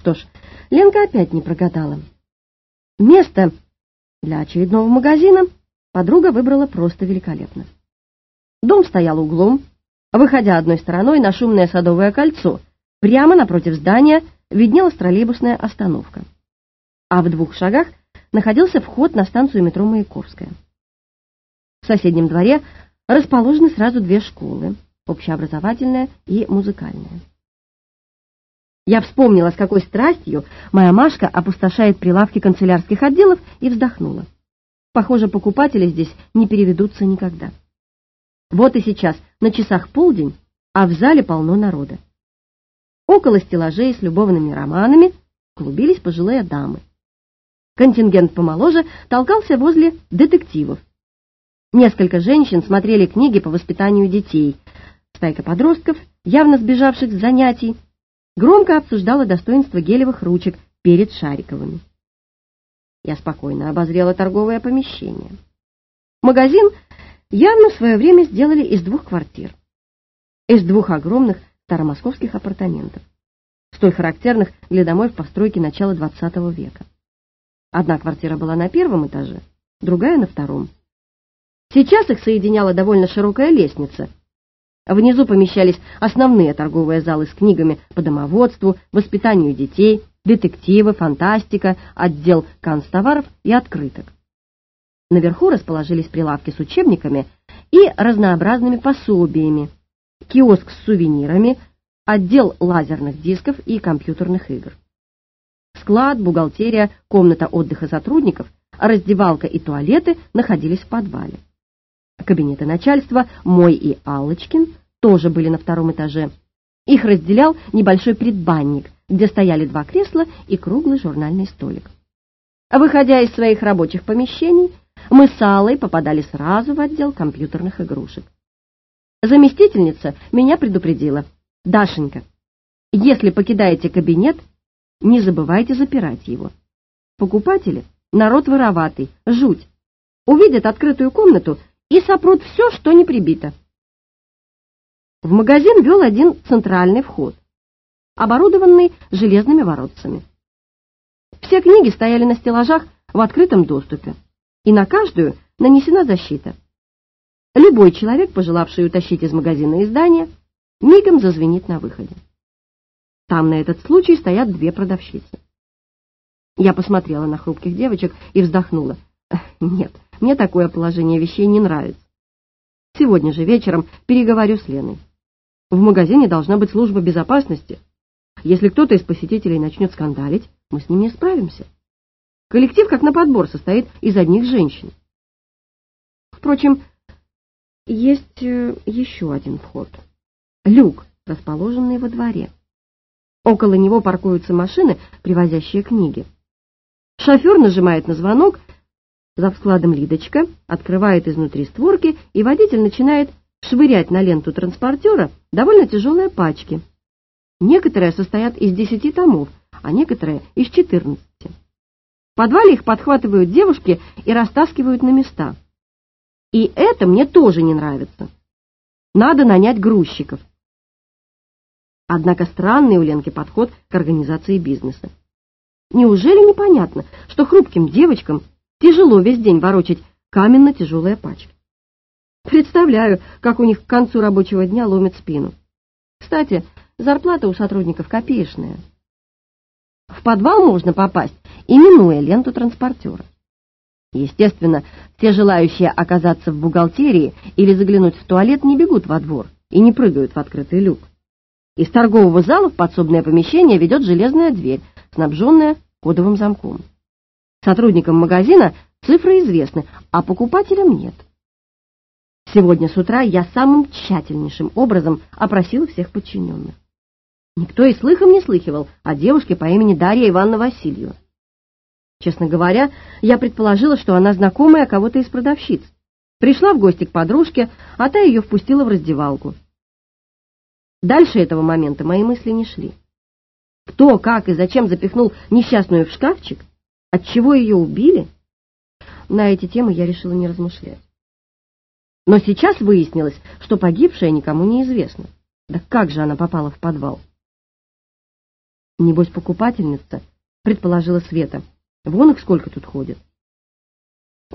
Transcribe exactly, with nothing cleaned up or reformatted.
Что ж, Ленка опять не прогадала. Место для очередного магазина подруга выбрала просто великолепно. Дом стоял углом, выходя одной стороной на шумное Садовое кольцо. Прямо напротив здания виднелась троллейбусная остановка, а в двух шагах находился вход на станцию метро Маяковская. В соседнем дворе расположены сразу две школы — общеобразовательная и музыкальная. Я вспомнила, с какой страстью моя Машка опустошает прилавки канцелярских отделов, и вздохнула. Похоже, покупатели здесь не переведутся никогда. Вот и сейчас на часах полдень, а в зале полно народа. Около стеллажей с любовными романами клубились пожилые дамы. Контингент помоложе толкался возле детективов. Несколько женщин смотрели книги по воспитанию детей. Стайка подростков, явно сбежавших с занятий, громко обсуждала достоинство гелевых ручек перед Шариковыми. Я спокойно обозрела торговое помещение. Магазин явно в свое время сделали из двух квартир, из двух огромных старомосковских апартаментов, столь характерных для домов постройки начала двадцатого века. Одна квартира была на первом этаже, другая на втором. Сейчас их соединяла довольно широкая лестница. Внизу помещались основные торговые залы с книгами по домоводству, воспитанию детей, детективы, фантастика, отдел канцтоваров и открыток. Наверху расположились прилавки с учебниками и разнообразными пособиями, киоск с сувенирами, отдел лазерных дисков и компьютерных игр. Склад, бухгалтерия, комната отдыха сотрудников, раздевалка и туалеты находились в подвале. Кабинеты начальства, мой и Аллочкин, тоже были на втором этаже. Их разделял небольшой предбанник, где стояли два кресла и круглый журнальный столик. Выходя из своих рабочих помещений, мы с Аллой попадали сразу в отдел компьютерных игрушек. Заместительница меня предупредила: «Дашенька, если покидаете кабинет, не забывайте запирать его. Покупатели — народ вороватый, жуть. Увидят открытую комнату и сопрут все, что не прибито». В магазин вел один центральный вход, оборудованный железными воротцами. Все книги стояли на стеллажах в открытом доступе, и на каждую нанесена защита. Любой человек, пожелавший утащить из магазина издание, мигом зазвенит на выходе. Там на этот случай стоят две продавщицы. Я посмотрела на хрупких девочек и вздохнула. Нет, мне такое положение вещей не нравится. Сегодня же вечером переговорю с Леной. В магазине должна быть служба безопасности. Если кто-то из посетителей начнет скандалить, мы с ним не справимся. Коллектив, как на подбор, состоит из одних женщин. Впрочем, есть еще один вход. Люк, расположенный во дворе. Около него паркуются машины, привозящие книги. Шофер нажимает на звонок, за складом Лидочка открывает изнутри створки, и водитель начинает швырять на ленту транспортера довольно тяжелые пачки. Некоторые состоят из десяти томов, а некоторые из четырнадцати. В подвале их подхватывают девушки и растаскивают на места. И это мне тоже не нравится. Надо нанять грузчиков. Однако странный у Ленки подход к организации бизнеса. Неужели непонятно, что хрупким девочкам тяжело весь день ворочать каменно-тяжелые пачки? Представляю, как у них к концу рабочего дня ломит спину. Кстати, зарплата у сотрудников копеечная. В подвал можно попасть, именуя ленту транспортера. Естественно, все желающие оказаться в бухгалтерии или заглянуть в туалет не бегут во двор и не прыгают в открытый люк. Из торгового зала в подсобное помещение ведет железная дверь, снабженная кодовым замком. Сотрудникам магазина цифры известны, а покупателям нет. Сегодня с утра я самым тщательнейшим образом опросила всех подчиненных. Никто и слыхом не слыхивал о девушке по имени Дарья Ивановна Васильева. Честно говоря, я предположила, что она знакомая кого-то из продавщиц. Пришла в гости к подружке, а та ее впустила в раздевалку. Дальше этого момента мои мысли не шли. Кто, как и зачем запихнул несчастную в шкафчик? Отчего ее убили? На эти темы я решила не размышлять. Но сейчас выяснилось, что погибшая никому не известна. Да как же она попала в подвал? Небось, покупательница, предположила Света. Вон их сколько тут ходит.